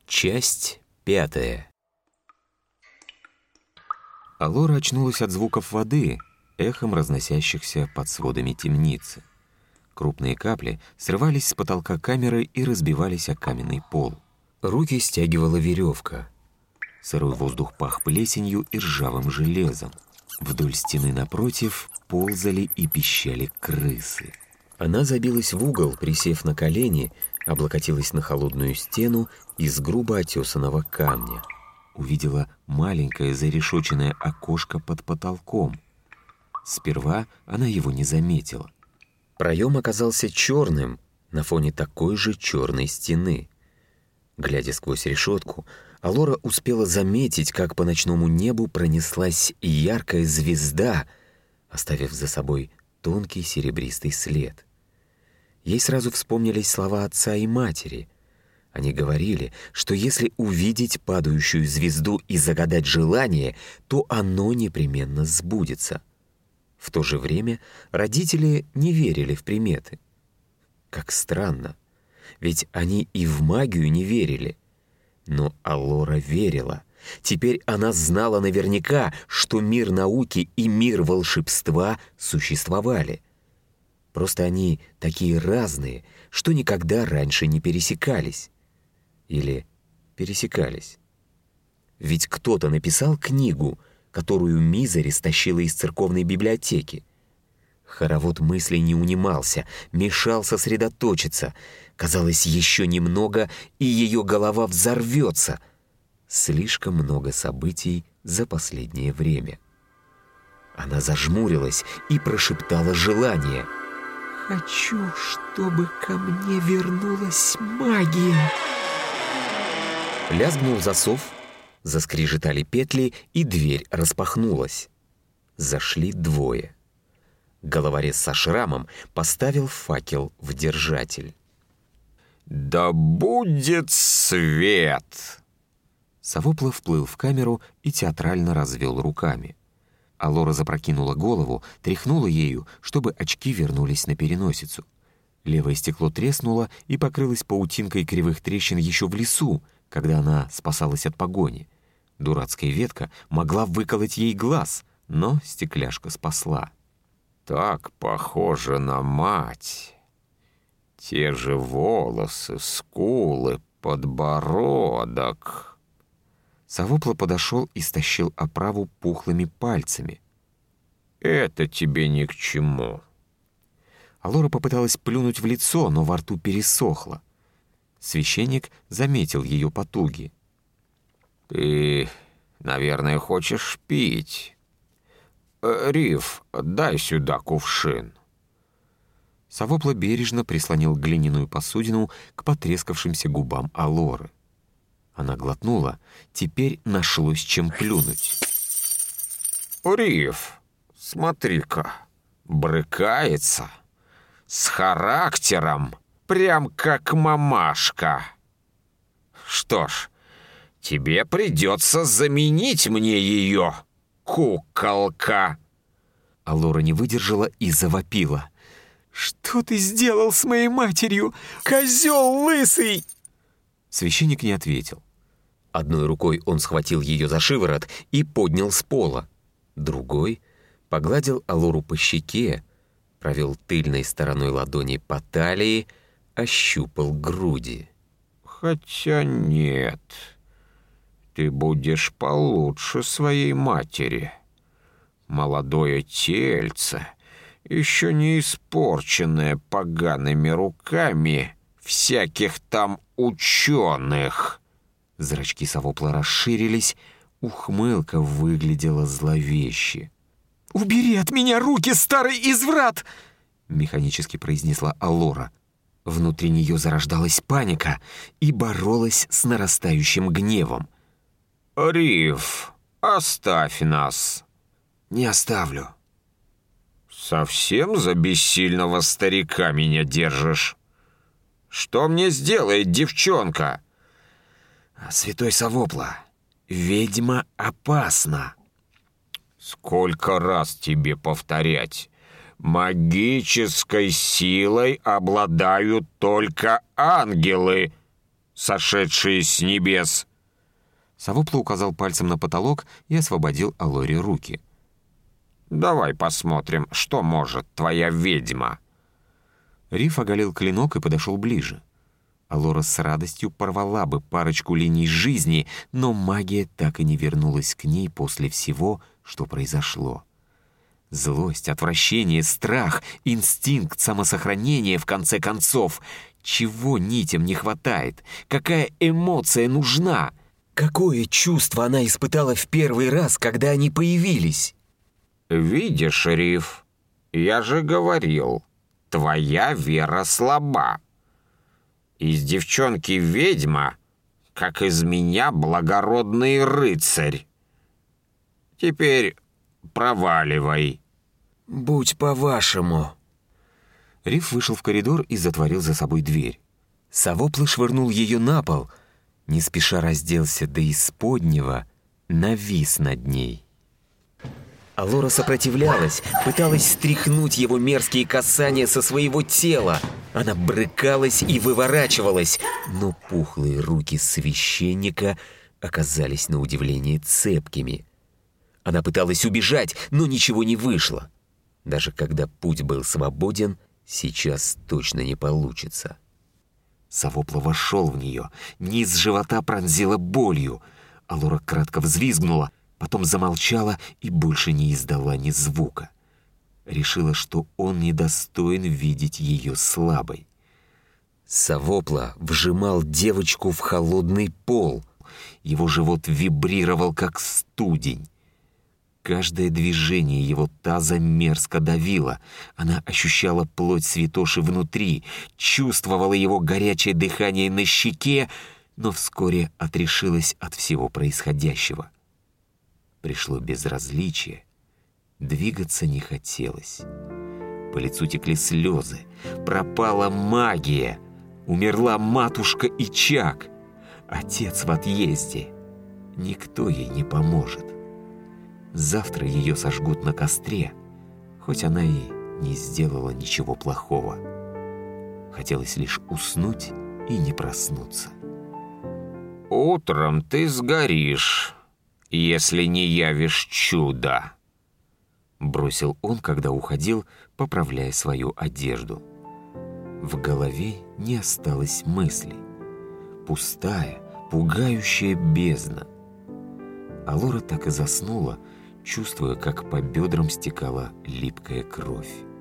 Часть 5. Алора очнулась от звуков воды, эхом разносящихся под сводами темницы. Крупные капли срывались с потолка камеры и разбивались о каменный пол. Руки стягивала веревка. Сырой воздух пах плесенью и ржавым железом. Вдоль стены напротив ползали и пищали крысы. Она забилась в угол, присев на колени, облокотилась на холодную стену из грубо отесанного камня. Увидела маленькое зарешоченное окошко под потолком. Сперва она его не заметила. Проем оказался черным на фоне такой же черной стены. Глядя сквозь решетку, Алора успела заметить, как по ночному небу пронеслась яркая звезда, оставив за собой тонкий серебристый след. Ей сразу вспомнились слова отца и матери. Они говорили, что если увидеть падающую звезду и загадать желание, то оно непременно сбудется. В то же время родители не верили в приметы. Как странно, ведь они и в магию не верили. Но Алора верила. Теперь она знала наверняка, что мир науки и мир волшебства существовали. Просто они такие разные, что никогда раньше не пересекались. Или пересекались. Ведь кто-то написал книгу, которую Мизери стащила из церковной библиотеки. Хоровод мыслей не унимался, мешал сосредоточиться. Казалось, еще немного, и ее голова взорвется. Слишком много событий за последнее время. Она зажмурилась и прошептала желание. «Хочу, чтобы ко мне вернулась магия!» Лязгнул засов, заскрежетали петли, и дверь распахнулась. Зашли двое. Головорез со шрамом поставил факел в держатель. «Да будет свет!» Савопла вплыл в камеру и театрально развел руками. Алора запрокинула голову, тряхнула ею, чтобы очки вернулись на переносицу. Левое стекло треснуло и покрылось паутинкой кривых трещин еще в лесу, когда она спасалась от погони. Дурацкая ветка могла выколоть ей глаз, но стекляшка спасла. «Так похоже на мать. Те же волосы, скулы, подбородок». Савопла подошел и стащил оправу пухлыми пальцами. «Это тебе ни к чему». Алора попыталась плюнуть в лицо, но во рту пересохло. Священник заметил ее потуги. «Ты, наверное, хочешь пить. Риф, дай сюда кувшин». Савопла бережно прислонил глиняную посудину к потрескавшимся губам Алоры. Она глотнула, теперь нашлось чем плюнуть. «Риф, смотри-ка, брыкается, с характером, прям как мамашка. Что ж, тебе придется заменить мне ее, куколка». Алора не выдержала и завопила. «Что ты сделал с моей матерью, козел лысый?» Священник не ответил. Одной рукой он схватил ее за шиворот и поднял с пола. Другой погладил Алору по щеке, провел тыльной стороной ладони по талии, ощупал груди. «Хотя нет, ты будешь получше своей матери. Молодое тельце, еще не испорченное погаными руками всяких там ученых». Зрачки Савопла расширились, ухмылка выглядела зловеще. «Убери от меня руки, старый изврат!» — механически произнесла Алора. Внутри нее зарождалась паника и боролась с нарастающим гневом. «Риф, оставь нас». «Не оставлю». «Совсем за бессильного старика меня держишь? Что мне сделает девчонка?» «Святой Савопла, ведьма опасна». «Сколько раз тебе повторять? Магической силой обладают только ангелы. сошедшие с небес!» Савопла указал пальцем на потолок и освободил Алоре руки. «Давай посмотрим, что может твоя ведьма». Риф оголил клинок и подошел ближе. Алора с радостью порвала бы парочку линий жизни, но магия так и не вернулась к ней после всего, что произошло. Злость, отвращение, страх, инстинкт самосохранения, в конце концов. Чего нитям не хватает? Какая эмоция нужна? Какое чувство она испытала в первый раз, когда они появились? «Видишь, Риф, я же говорил, твоя вера слаба. Из девчонки ведьма, как из меня благородный рыцарь. Теперь проваливай». «Будь по-вашему». Риф вышел в коридор и затворил за собой дверь. Савопла швырнул ее на пол, не спеша разделся до исподнего, навис над ней. Алора сопротивлялась, пыталась стряхнуть его мерзкие касания со своего тела. Она брыкалась и выворачивалась, но пухлые руки священника оказались на удивление цепкими. Она пыталась убежать, но ничего не вышло. Даже когда путь был свободен, сейчас точно не получится. Савопла вошел в нее, низ живота пронзила болью. Алора кратко взвизгнула, потом замолчала и больше не издала ни звука. Решила, что он недостоин видеть ее слабой. Савопла вжимал девочку в холодный пол. Его живот вибрировал, как студень. Каждое движение его таза мерзко давило. Она ощущала плоть святоши внутри, чувствовала его горячее дыхание на щеке, но вскоре отрешилась от всего происходящего. Пришло безразличие. Двигаться не хотелось. По лицу текли слезы. Пропала магия. Умерла матушка Ичак. Отец в отъезде. Никто ей не поможет. Завтра ее сожгут на костре, хоть она и не сделала ничего плохого. Хотелось лишь уснуть и не проснуться. «Утром ты сгоришь, если не явишь чудо», — бросил он, когда уходил, поправляя свою одежду. В голове не осталось мыслей. Пустая, пугающая бездна. Алора так и заснула, чувствуя, как по бедрам стекала липкая кровь.